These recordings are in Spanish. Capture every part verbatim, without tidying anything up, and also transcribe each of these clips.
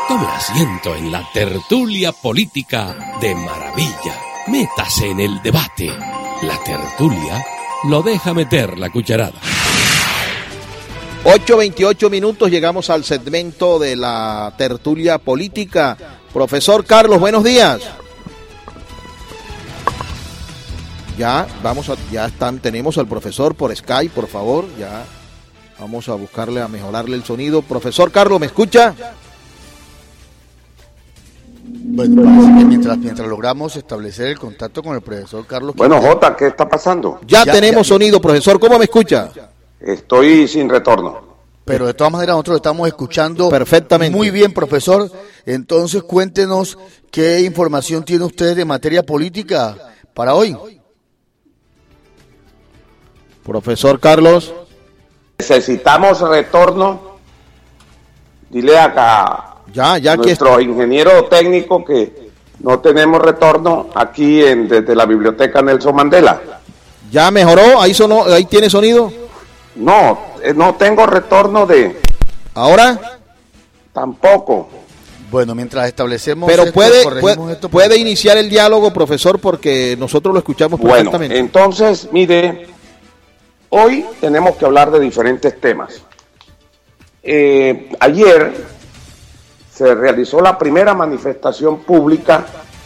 Tome asiento en la tertulia política de maravilla. Métase en el debate. La tertulia lo deja meter la cucharada. ocho veintiocho minutos, llegamos al segmento de la tertulia política. Profesor Carlos, buenos días. Ya, vamos a, ya están, tenemos al profesor por Skype, por favor, ya vamos a buscarle a mejorarle el sonido. Profesor Carlos, ¿me escucha? Bueno, parece que mientras, mientras logramos establecer el contacto con el profesor Carlos... Bueno, Jota, ¿qué está pasando? Ya, ya tenemos ya, sonido, profesor, ¿cómo me escucha? Estoy sin retorno. Pero de todas maneras nosotros estamos escuchando perfectamente. Muy bien, profesor. Entonces cuéntenos qué información tiene usted de materia política para hoy. Profesor Carlos. Necesitamos retorno. Dile acá ya, ya nuestro que... ingeniero técnico que no tenemos retorno aquí en, desde la biblioteca Nelson Mandela. ¿Ya mejoró? ¿Ahí sonó, ahí tiene sonido? No, no tengo retorno de... ¿Ahora? Tampoco. Bueno, mientras establecemos... Pero esto, puede, puede, esto, puede iniciar el diálogo, profesor, porque nosotros lo escuchamos perfectamente. Bueno, entonces, mire, hoy tenemos que hablar de diferentes temas. Eh, ayer se realizó la primera manifestación pública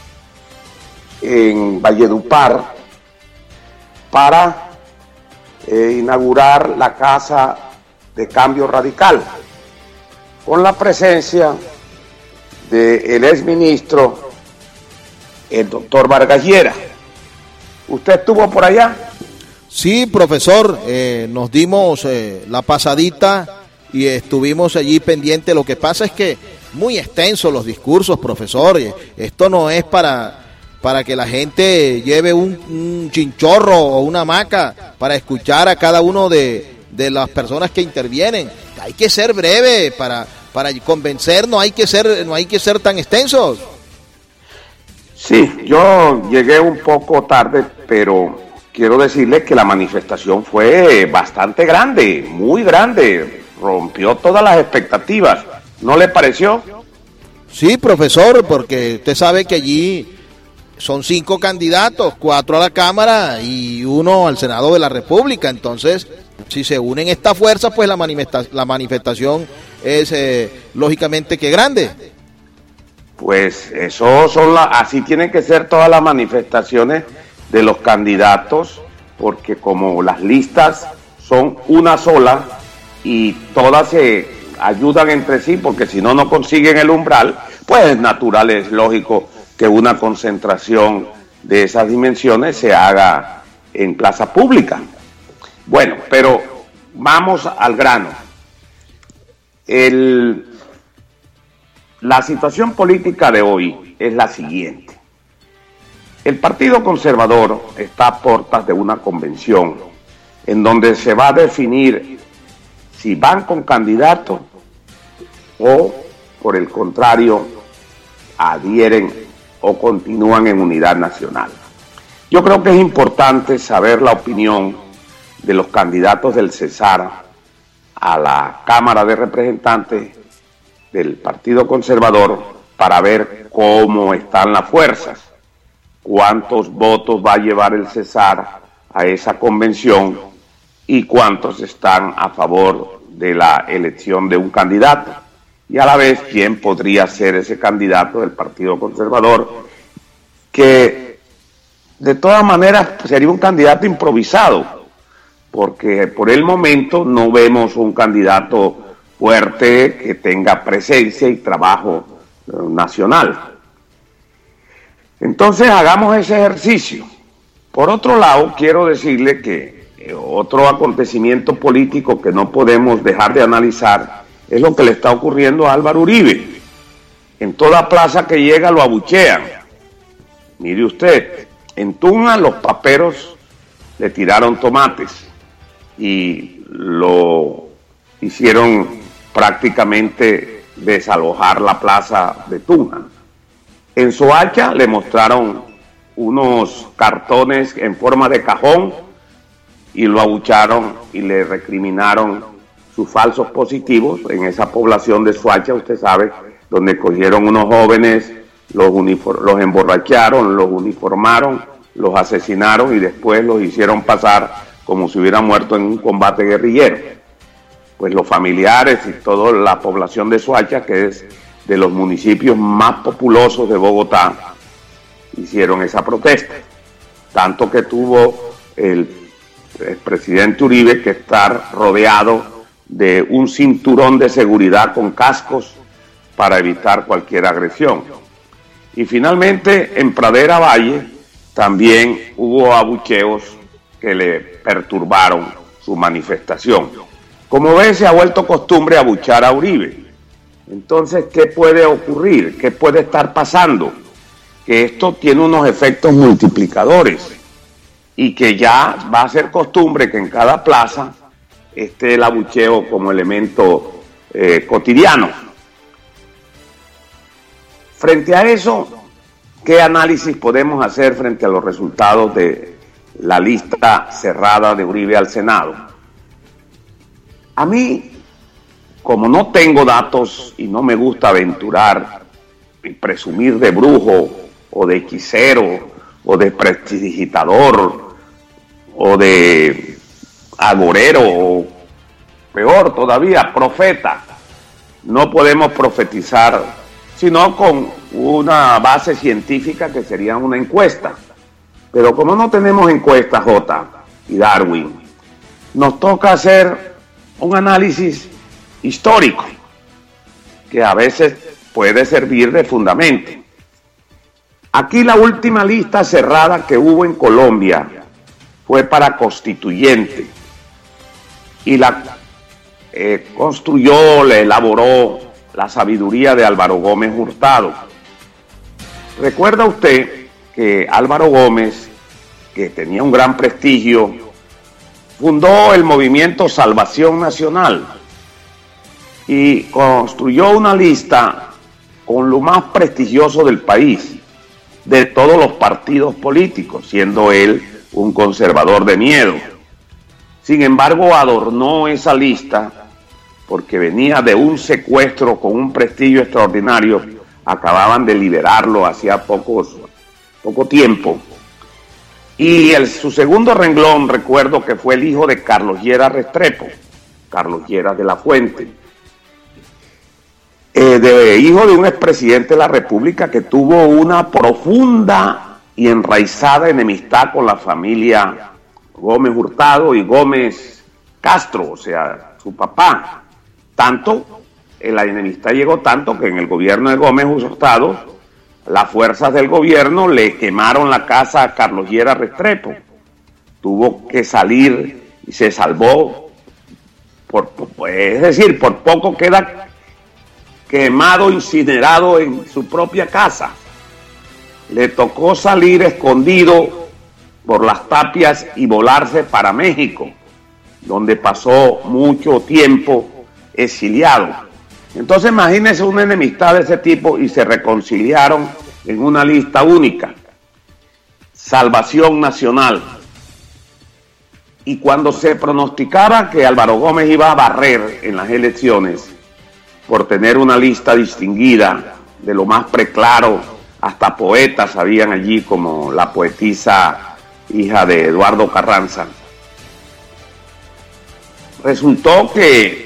en Valledupar para eh, inaugurar la Casa de Cambio Radical, con la presencia del exministro, el doctor Vargas Llera. ¿Usted estuvo por allá? Sí, profesor, eh, nos dimos eh, la pasadita y estuvimos allí pendientes. Lo que pasa es que muy extensos los discursos, profesor. Esto no es para, para que la gente lleve un, un chinchorro o una hamaca para escuchar a cada uno de, de las personas que intervienen. Hay que ser breve para, para convencer, no hay que ser, no hay que ser tan extensos. Sí, yo llegué un poco tarde, pero quiero decirle que la manifestación fue bastante grande, muy grande, rompió todas las expectativas. ¿No le pareció? Sí, profesor, porque usted sabe que allí son cinco candidatos, cuatro a la Cámara y uno al Senado de la República. Entonces, si se unen estas fuerzas, pues la, manifesta- la manifestación es eh, lógicamente que grande. Pues eso son la, así tienen que ser todas las manifestaciones de los candidatos, porque como las listas son una sola y todas se ayudan entre sí, porque si no, no consiguen el umbral, pues es natural, es lógico que una concentración de esas dimensiones se haga en plaza pública. Bueno, pero vamos al grano. El, la situación política de hoy es la siguiente. El Partido Conservador está a puertas de una convención en donde se va a definir si van con candidatos o, por el contrario, adhieren o continúan en unidad nacional. Yo creo que es importante saber la opinión de los candidatos del Cesar a la Cámara de Representantes del Partido Conservador para ver cómo están las fuerzas, cuántos votos va a llevar el Cesar a esa convención y cuántos están a favor de la elección de un candidato, y a la vez quién podría ser ese candidato del Partido Conservador, que de todas maneras sería un candidato improvisado, porque por el momento no vemos un candidato fuerte que tenga presencia y trabajo eh, nacional. Entonces hagamos ese ejercicio. Por otro lado, quiero decirle que eh, otro acontecimiento político que no podemos dejar de analizar es lo que le está ocurriendo a Álvaro Uribe. En toda plaza que llega lo abuchean. Mire usted, en Tunja los paperos le tiraron tomates y lo hicieron prácticamente desalojar la plaza de Tunja. En Soacha le mostraron unos cartones en forma de cajón y lo abucharon y le recriminaron sus falsos positivos. En esa población de Soacha, usted sabe, donde cogieron unos jóvenes, los, unifor- los emborracharon, los uniformaron, los asesinaron y después los hicieron pasar como si hubieran muerto en un combate guerrillero. Pues los familiares y toda la población de Soacha, que es de los municipios más populosos de Bogotá, hicieron esa protesta. Tanto que tuvo el, el presidente Uribe que estar rodeado de un cinturón de seguridad con cascos para evitar cualquier agresión. Y finalmente en Pradera Valle también hubo abucheos que le perturbaron su manifestación. Como ves, se ha vuelto costumbre abuchar a Uribe. Entonces, ¿qué puede ocurrir? ¿Qué puede estar pasando? Que esto tiene unos efectos multiplicadores y que ya va a ser costumbre que en cada plaza esté el abucheo como elemento eh, cotidiano. Frente a eso, ¿qué análisis podemos hacer frente a los resultados de la lista cerrada de Uribe al Senado? A mí, como no tengo datos y no me gusta aventurar y presumir de brujo o de hechicero o de prestidigitador o de agorero o peor todavía, profeta, no podemos profetizar sino con una base científica que sería una encuesta. Pero como no tenemos encuestas, J y Darwin, nos toca hacer un análisis histórico que a veces puede servir de fundamento. Aquí la última lista cerrada que hubo en Colombia fue para constituyente y la eh, construyó, le elaboró la sabiduría de Álvaro Gómez Hurtado. ¿Recuerda usted que Álvaro Gómez, que tenía un gran prestigio, fundó el movimiento Salvación Nacional y construyó una lista con lo más prestigioso del país, de todos los partidos políticos, siendo él un conservador de miedo? Sin embargo, adornó esa lista porque venía de un secuestro con un prestigio extraordinario. Acababan de liberarlo hacía pocos, poco tiempo. Y el, su segundo renglón, recuerdo que fue el hijo de Carlos Lleras Restrepo, Carlos Lleras de la Fuente, eh, de, hijo de un expresidente de la República que tuvo una profunda y enraizada enemistad con la familia Gómez Hurtado y Gómez Castro, o sea, su papá. Tanto, la enemistad llegó tanto que en el gobierno de Gómez Hurtado, las fuerzas del gobierno le quemaron la casa a Carlos Lleras Restrepo. Tuvo que salir y se salvó. Por, es decir, por poco queda quemado, incinerado en su propia casa. Le tocó salir escondido por las tapias y volarse para México, donde pasó mucho tiempo exiliado. Entonces imagínense una enemistad de ese tipo y se reconciliaron en una lista única, Salvación Nacional. Y cuando se pronosticaba que Álvaro Gómez iba a barrer en las elecciones por tener una lista distinguida de lo más preclaro, hasta poetas habían allí como la poetisa hija de Eduardo Carranza, resultó que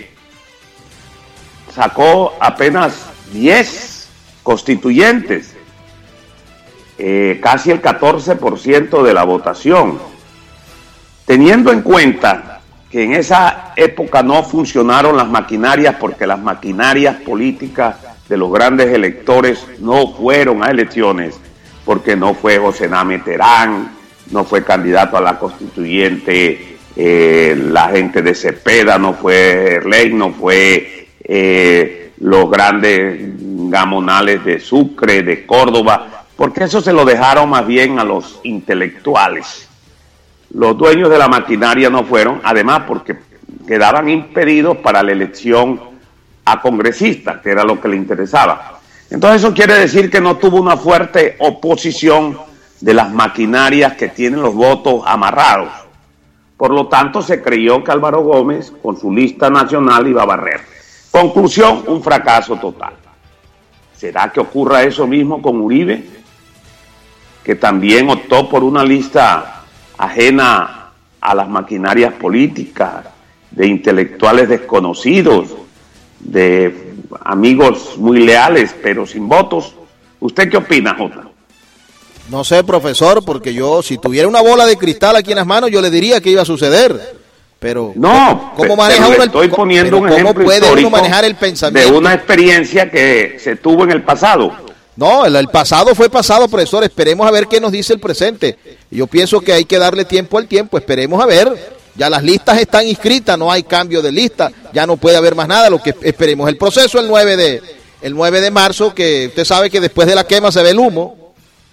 sacó apenas diez constituyentes, eh, casi el catorce por ciento de la votación, teniendo en cuenta que en esa época no funcionaron las maquinarias, porque las maquinarias políticas de los grandes electores no fueron a elecciones, porque no fue José Name Terán, no fue candidato a la constituyente eh, la gente de Cepeda, no fue Erley, no fue Eh, los grandes gamonales de Sucre, de Córdoba, porque eso se lo dejaron más bien a los intelectuales. Los dueños de la maquinaria no fueron, además porque quedaban impedidos para la elección a congresistas, que era lo que le interesaba. Entonces eso quiere decir que no tuvo una fuerte oposición de las maquinarias que tienen los votos amarrados. Por lo tanto, se creyó que Álvaro Gómez, con su lista nacional, iba a barrer. Conclusión, un fracaso total. ¿Será que ocurra eso mismo con Uribe, que también optó por una lista ajena a las maquinarias políticas, de intelectuales desconocidos, de amigos muy leales, pero sin votos? ¿Usted qué opina, Jota? No sé, profesor, porque yo, si tuviera una bola de cristal aquí en las manos, yo le diría que iba a suceder. Pero, no, ¿cómo maneja uno el, estoy poniendo un ejemplo puede histórico uno manejar el pensamiento de una experiencia que se tuvo en el pasado? No, el, el pasado fue pasado, profesor. Esperemos a ver qué nos dice el presente. Yo pienso que hay que darle tiempo al tiempo. Esperemos a ver. Ya las listas están inscritas, no hay cambio de lista. Ya no puede haber más nada. Lo que esperemos el proceso el nueve de el nueve de marzo, que usted sabe que después de la quema se ve el humo.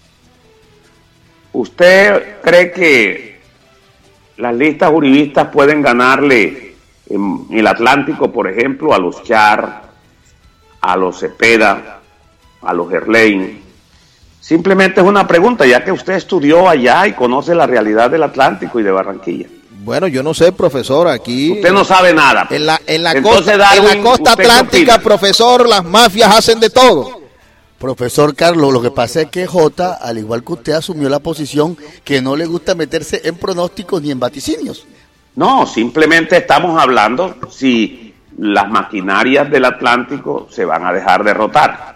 ¿Usted cree que las listas uribistas pueden ganarle en el Atlántico, por ejemplo, a los Char, a los Cepeda, a los Gerlain? Simplemente es una pregunta, ya que usted estudió allá y conoce la realidad del Atlántico y de Barranquilla. Bueno, yo no sé, profesor, aquí... Usted no sabe nada. En la, en la, Entonces, costa, Darwin, en la costa atlántica, profesor, las mafias hacen de todo. Profesor Carlos, lo que pasa es que Jota, al igual que usted, asumió la posición que no le gusta meterse en pronósticos ni en vaticinios. No, simplemente estamos hablando si las maquinarias del Atlántico se van a dejar derrotar.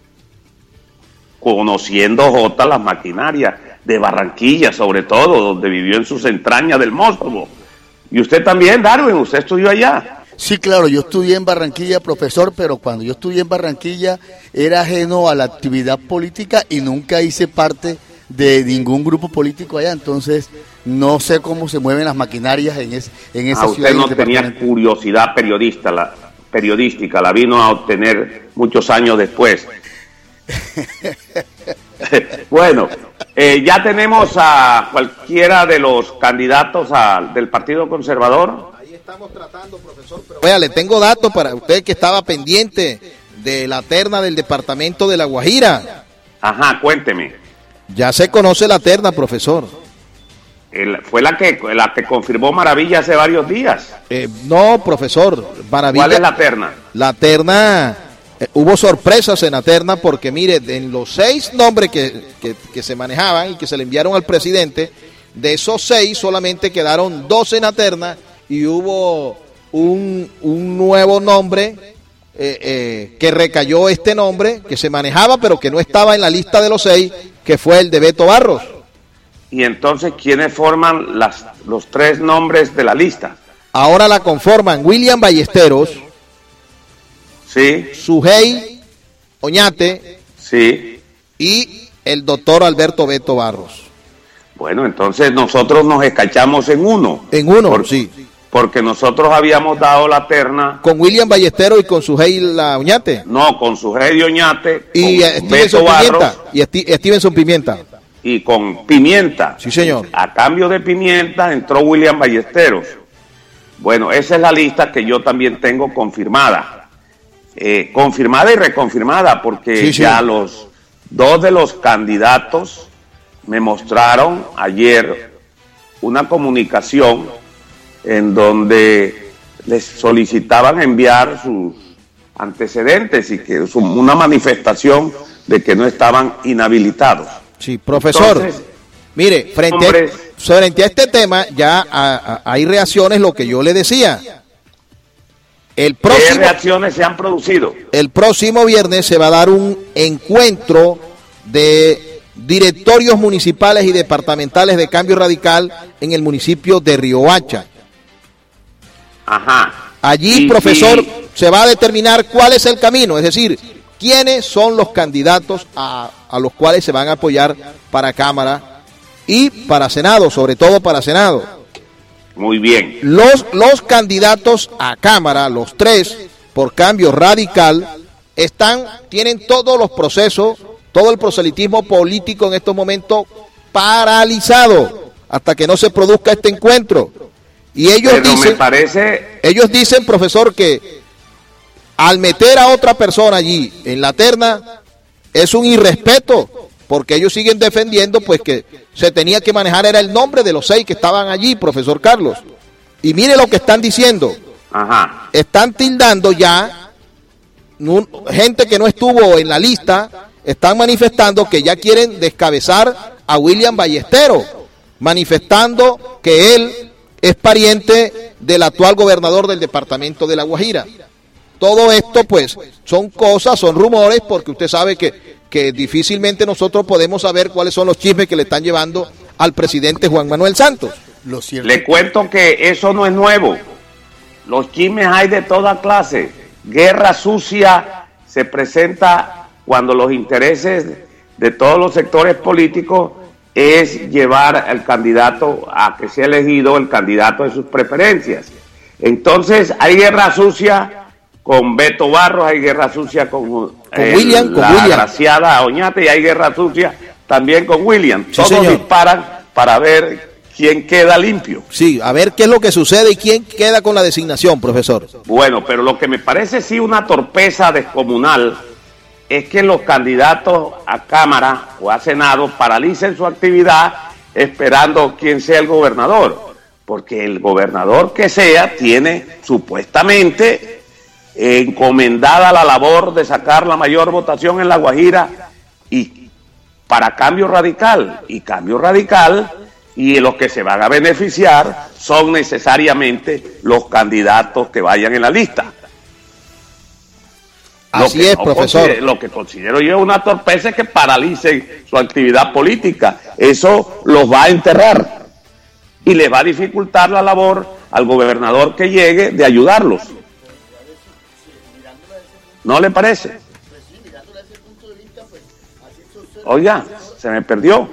Conociendo Jota las maquinarias de Barranquilla, sobre todo, donde vivió en sus entrañas del monstruo. Y usted también, Darwin, usted estudió allá. Sí, claro, yo estudié en Barranquilla, profesor, pero cuando yo estudié en Barranquilla era ajeno a la actividad política y nunca hice parte de ningún grupo político allá, entonces no sé cómo se mueven las maquinarias en, es, en esa ah, ciudad. Usted no tenía curiosidad periodista, la, periodística, la vino a obtener muchos años después. Bueno, eh, ya tenemos a cualquiera de los candidatos a, del Partido Conservador. Ahí estamos tratando, profesor. Pero... Oiga, le tengo datos para usted que estaba pendiente de la terna del departamento de La Guajira. Ajá, cuénteme. Ya se conoce la terna, profesor. El, fue la que la que confirmó Maravilla hace varios días. Eh, no, profesor, Maravilla. ¿Cuál es la terna? La terna, eh, hubo sorpresas en la terna porque, mire, en los seis nombres que, que, que se manejaban y que se le enviaron al presidente, de esos seis solamente quedaron dos en la terna y hubo un, un nuevo nombre eh, eh, que recayó este nombre, que se manejaba pero que no estaba en la lista de los seis, que fue el de Beto Barros. Y entonces, ¿quiénes forman las, los tres nombres de la lista? Ahora la conforman William Ballesteros, sí, Sujei Oñate, sí, y el doctor Alberto Beto Barros. Bueno, entonces nosotros nos escachamos en uno. En uno, por, sí. Porque nosotros habíamos dado la terna. ¿Con William Ballesteros y con Sujei la Oñate? No, con Sujei Oñate, y con Stevenson Beto Pimienta. Barros, Y Esti Stevenson Pimienta. Y con Pimienta. Sí, señor. A cambio de Pimienta entró William Ballesteros. Bueno, esa es la lista que yo también tengo confirmada. Eh, confirmada y reconfirmada, porque sí, sí. ya los dos de los candidatos me mostraron ayer una comunicación en donde les solicitaban enviar sus antecedentes y que es una manifestación de que no estaban inhabilitados. Sí, profesor, entonces, mire, frente, hombres, a, frente a este tema ya a, a, hay reacciones, lo que yo le decía. El próximo, ¿qué reacciones se han producido? El próximo viernes se va a dar un encuentro de directorios municipales y departamentales de Cambio Radical en el municipio de Riohacha. Ajá. Allí, y, profesor, y... se va a determinar cuál es el camino, es decir, quiénes son los candidatos a, a los cuales se van a apoyar para Cámara y para Senado, sobre todo para Senado. Muy bien. Los, los candidatos a Cámara, los tres, por Cambio Radical, están, tienen todos los procesos, todo el proselitismo político en estos momentos paralizado hasta que no se produzca este encuentro. Y ellos Pero dicen, me parece... ellos dicen, profesor, que al meter a otra persona allí en la terna es un irrespeto, porque ellos siguen defendiendo pues que se tenía que manejar era el nombre de los seis que estaban allí, profesor Carlos. Y mire lo que están diciendo. Ajá. Están tildando ya un, gente que no estuvo en la lista están manifestando que ya quieren descabezar a William Ballesteros, manifestando que él es pariente del actual gobernador del departamento de La Guajira. Todo esto pues son cosas, son rumores, porque usted sabe que, que difícilmente nosotros podemos saber cuáles son los chismes que le están llevando al presidente Juan Manuel Santos. Lo cierto. Le cuento que eso no es nuevo. Los chismes hay de toda clase. Guerra sucia se presenta cuando los intereses de todos los sectores políticos es llevar al candidato a que sea elegido el candidato de sus preferencias. Entonces hay guerra sucia con Beto Barros, hay guerra sucia con, con eh, William, la con William. agraciada Oñate, y hay guerra sucia también con William. Sí, Todos señor. disparan para ver quién queda limpio. Sí, a ver qué es lo que sucede y quién queda con la designación, profesor. Bueno, pero lo que me parece sí una torpeza descomunal es que los candidatos a Cámara o a Senado paralicen su actividad esperando quién sea el gobernador, porque el gobernador que sea tiene supuestamente encomendada la labor de sacar la mayor votación en La Guajira y para Cambio Radical, y Cambio Radical y los que se van a beneficiar son necesariamente los candidatos que vayan en la lista. Así es, no profesor. Lo que considero yo una torpeza es que paralicen su actividad política. Eso los va a enterrar y les va a dificultar la labor al gobernador que llegue de ayudarlos. ¿No le parece? Oiga, se me perdió.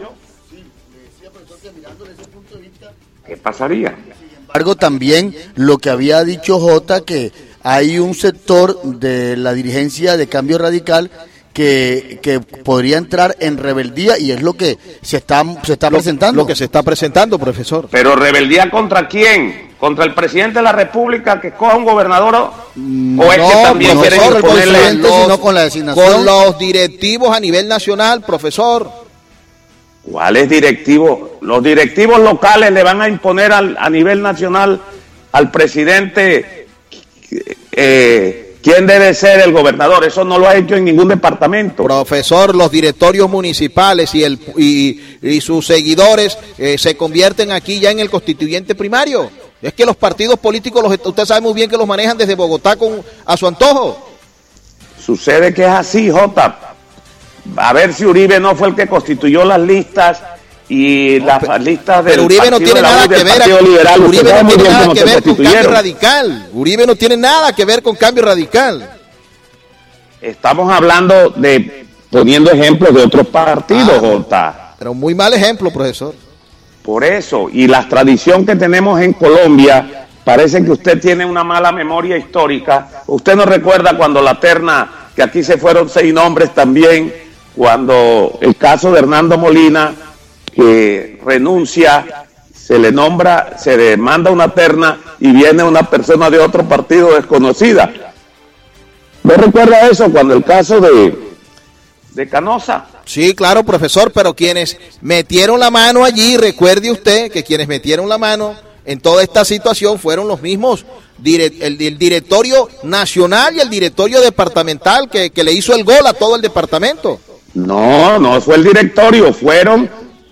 ¿Qué pasaría? Sin embargo, también lo que había dicho Jota, que hay un sector de la dirigencia de Cambio Radical que, que podría entrar en rebeldía, y es lo que se está, se está Lo, presentando. lo que se está presentando, profesor. Pero rebeldía ¿contra quién? ¿Contra el presidente de la República que coja un gobernador? ¿O es No, que también no quieren solo el imponerle presidente, los- sino con la designación. Con los directivos a nivel nacional, profesor. ¿Cuáles directivos? Los directivos locales le van a imponer al, a nivel nacional al presidente eh, quién debe ser el gobernador. Eso no lo ha hecho en ningún departamento. Profesor, los directorios municipales y, el, y, y sus seguidores eh, se convierten aquí ya en el constituyente primario. Es que los partidos políticos, los, usted sabe muy bien que los manejan desde Bogotá con, a su antojo. Sucede que es así, Jota. A ver si Uribe no fue el que constituyó las listas y No, las pero- listas del Pero Uribe no Partido tiene de la nada U y del que ver, Partido Liberal. Usted Uribe sabe no muy tiene bien nada cómo que se ver con Cambio constituyeron. Radical. Uribe no tiene nada que ver con Cambio Radical. Estamos hablando de, poniendo ejemplos de otros partidos, Ah, Jota. Pero muy mal ejemplo, profesor. Por eso, y la tradición que tenemos en Colombia, parece que usted tiene una mala memoria histórica. Usted no recuerda cuando la terna, que aquí se fueron seis nombres también, cuando el caso de Hernando Molina, que renuncia, se le nombra, se le manda una terna y viene una persona de otro partido desconocida. ¿No recuerda eso cuando el caso de, de Canosa? Sí, claro, profesor, pero quienes metieron la mano allí, recuerde usted que quienes metieron la mano en toda esta situación fueron los mismos, dire- el, el directorio nacional y el directorio departamental que, que le hizo el gol a todo el departamento. No, no fue el directorio, fueron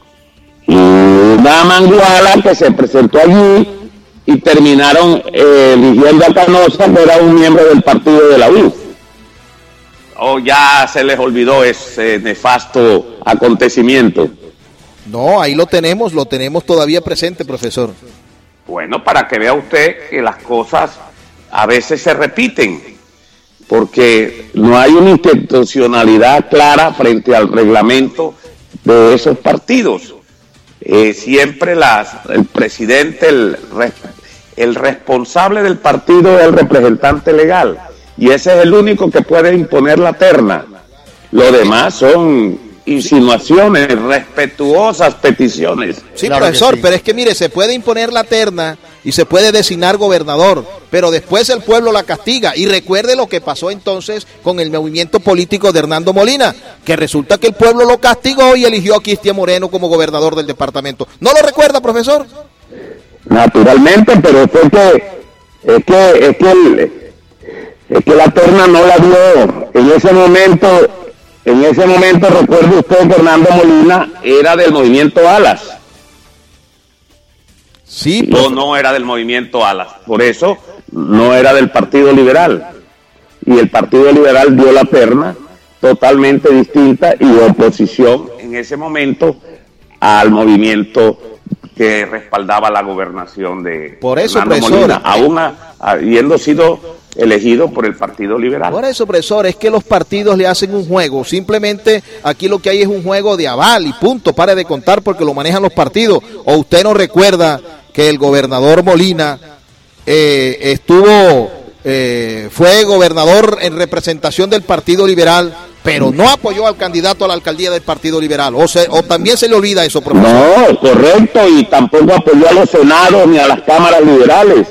una manguala que se presentó allí y terminaron eh, eligiendo a Canosa, que era un miembro del partido de la U. O ya se les olvidó ese nefasto acontecimiento. No, ahí lo tenemos, lo tenemos todavía presente, profesor. Bueno, para que vea usted que las cosas a veces se repiten, porque no hay una institucionalidad clara frente al reglamento de esos partidos. Eh, siempre las, el presidente, el, el responsable del partido es el representante legal, y ese es el único que puede imponer la terna. Lo demás son insinuaciones, respetuosas peticiones. Sí, Claro que profesor, sí. pero es que mire, se puede imponer la terna y se puede designar gobernador, pero después el pueblo la castiga. Y recuerde lo que pasó entonces con el movimiento político de Hernando Molina, que resulta que el pueblo lo castigó y eligió a Cristian Moreno como gobernador del departamento. ¿No lo recuerda, profesor? Naturalmente, pero fue que, es que, es que el- Es que la terna no la dio. En ese momento, en ese momento recuerde usted que Hernando Molina era del movimiento Alas. Sí, no, no era del movimiento Alas. Por eso no era del Partido Liberal. Y el Partido Liberal dio la terna totalmente distinta y de oposición en ese momento al movimiento que respaldaba la gobernación de por eso, Hernando profesor, Molina, aún a, habiendo sido elegido por el Partido Liberal. Por eso, profesor, es que los partidos le hacen un juego. Simplemente aquí lo que hay es un juego de aval y punto. Pare de contar porque lo manejan los partidos. ¿O usted no recuerda que el gobernador Molina eh, estuvo, eh, fue gobernador en representación del Partido Liberal, pero no apoyó al candidato a la alcaldía del Partido Liberal? O, se, o también se le olvida eso, profesor. No, correcto, y tampoco apoyó a los senados ni a las cámaras liberales.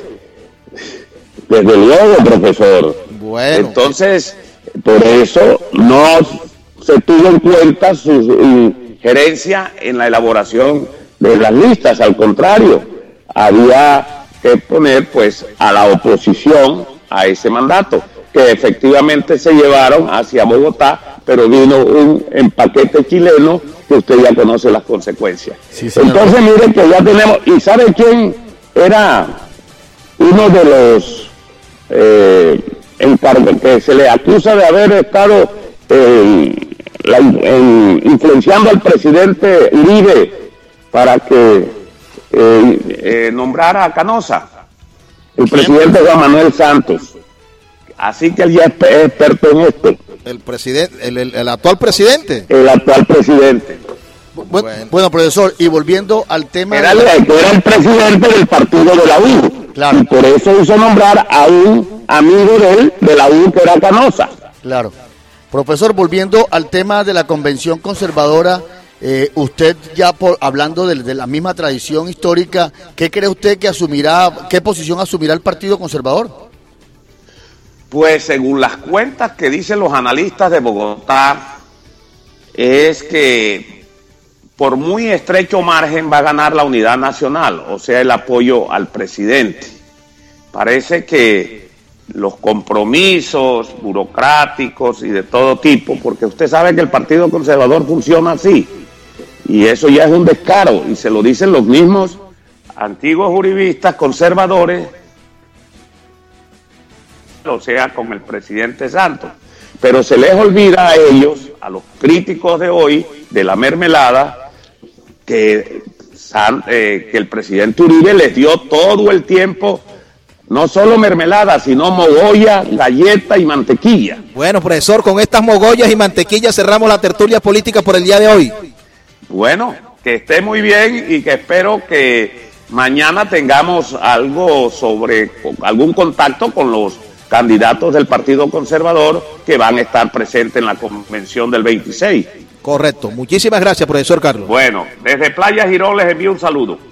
Desde luego, profesor. Bueno. Entonces, por eso no se tuvo en cuenta su injerencia en la elaboración de las listas. Al contrario, había que poner pues a la oposición a ese mandato, que efectivamente se llevaron hacia Bogotá, pero vino un empaquete chileno que usted ya conoce las consecuencias. Sí, entonces miren que ya tenemos, ¿y sabe quién era uno de los eh, encargos que se le acusa de haber estado eh, la, en, influenciando al presidente Uribe para que eh, eh, nombrara a Canosa? El presidente Juan Manuel Santos. Así que él ya es experto en esto. El presidente, el, el, el actual presidente. El actual presidente. Bueno, bueno, profesor, y volviendo al tema... Era, de... era el presidente del partido de la U. Claro. Y por eso hizo nombrar a un amigo de él, de la U, que era Canosa. Claro. Profesor, volviendo al tema de la convención conservadora, eh, usted ya por, hablando de, de la misma tradición histórica, ¿qué cree usted que asumirá, qué posición asumirá el Partido Conservador? Pues según las cuentas que dicen los analistas de Bogotá, es que por muy estrecho margen va a ganar la unidad nacional, o sea, el apoyo al presidente. Parece que los compromisos burocráticos y de todo tipo, porque usted sabe que el Partido Conservador funciona así, y eso ya es un descaro, y se lo dicen los mismos antiguos uribistas conservadores, o sea, con el presidente Santos. Pero se les olvida a ellos, a los críticos de hoy, de la mermelada, que, eh, que el presidente Uribe les dio todo el tiempo, no solo mermelada, sino mogolla, galleta y mantequilla. Bueno, profesor, con estas mogollas y mantequillas cerramos la tertulia política por el día de hoy. Bueno, que esté muy bien y que espero que mañana tengamos algo sobre, algún contacto con los candidatos del Partido Conservador que van a estar presentes en la convención del veintiséis. Correcto. Muchísimas gracias, profesor Carlos. Bueno, desde Playa Girón les envío un saludo.